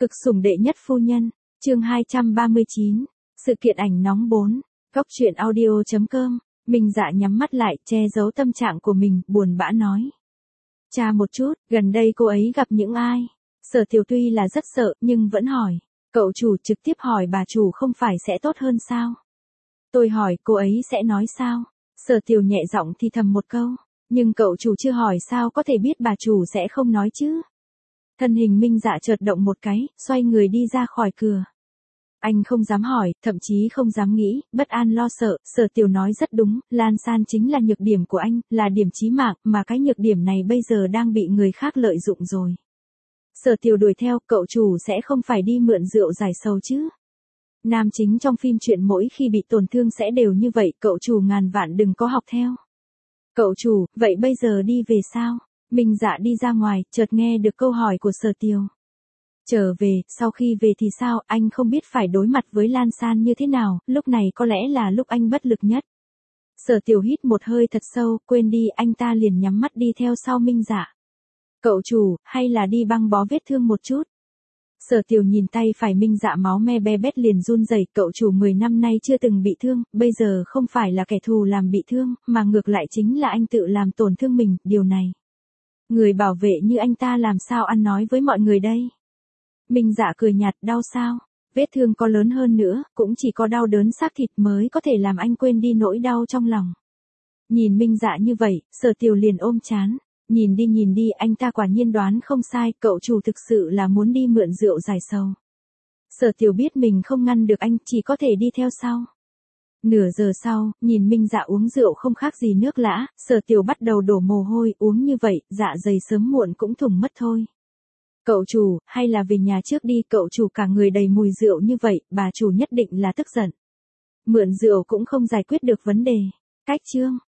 Cực sủng đệ nhất phu nhân, chương 239, sự kiện ảnh nóng 4, góc truyện audio.com, Minh Dạ nhắm mắt lại, che giấu tâm trạng của mình, buồn bã nói. Cha một chút, gần đây cô ấy gặp những ai? Sở Tiểu tuy là rất sợ, nhưng vẫn hỏi. Cậu chủ trực tiếp hỏi bà chủ không phải sẽ tốt hơn sao? Tôi hỏi cô ấy sẽ nói sao? Sở Tiểu nhẹ giọng thì thầm một câu. Nhưng cậu chủ chưa hỏi sao có thể biết bà chủ sẽ không nói chứ? Thân hình Minh Dạ chợt động một cái, xoay người đi ra khỏi cửa. Anh không dám hỏi, thậm chí không dám nghĩ, bất an lo sợ, Sở Tiểu nói rất đúng, Lan San chính là nhược điểm của anh, là điểm chí mạng, mà cái nhược điểm này bây giờ đang bị người khác lợi dụng rồi. Sở Tiểu đuổi theo, cậu chủ sẽ không phải đi mượn rượu giải sầu chứ. Nam chính trong phim truyện mỗi khi bị tổn thương sẽ đều như vậy, cậu chủ ngàn vạn đừng có học theo. Cậu chủ, vậy bây giờ đi về sao? Minh Dạ đi ra ngoài, chợt nghe được câu hỏi của Sở Tiểu. Trở về, sau khi về thì sao, anh không biết phải đối mặt với Lan San như thế nào, lúc này có lẽ là lúc anh bất lực nhất. Sở Tiểu hít một hơi thật sâu, quên đi, anh ta liền nhắm mắt đi theo sau Minh Dạ. Cậu chủ, hay là đi băng bó vết thương một chút? Sở Tiểu nhìn tay phải Minh Dạ máu me be bét liền run rẩy, cậu chủ 10 năm nay chưa từng bị thương, bây giờ không phải là kẻ thù làm bị thương, mà ngược lại chính là anh tự làm tổn thương mình, điều này. Người bảo vệ như anh ta làm sao ăn nói với mọi người đây? Minh Dạ cười nhạt, đau sao? Vết thương có lớn hơn nữa, cũng chỉ có đau đớn xác thịt mới có thể làm anh quên đi nỗi đau trong lòng. Nhìn Minh Dạ như vậy, Sở Tiểu liền ôm chán. Nhìn đi, anh ta quả nhiên đoán không sai, cậu chủ thực sự là muốn đi mượn rượu giải sầu. Sở Tiểu biết mình không ngăn được anh, chỉ có thể đi theo sau. Nửa giờ sau, nhìn Minh Dạ uống rượu không khác gì nước lã, Sở Tiểu bắt đầu đổ mồ hôi, uống như vậy, dạ dày sớm muộn cũng thủng mất thôi. Cậu chủ, hay là về nhà trước đi, cậu chủ cả người đầy mùi rượu như vậy, bà chủ nhất định là tức giận. Mượn rượu cũng không giải quyết được vấn đề. Cách chương.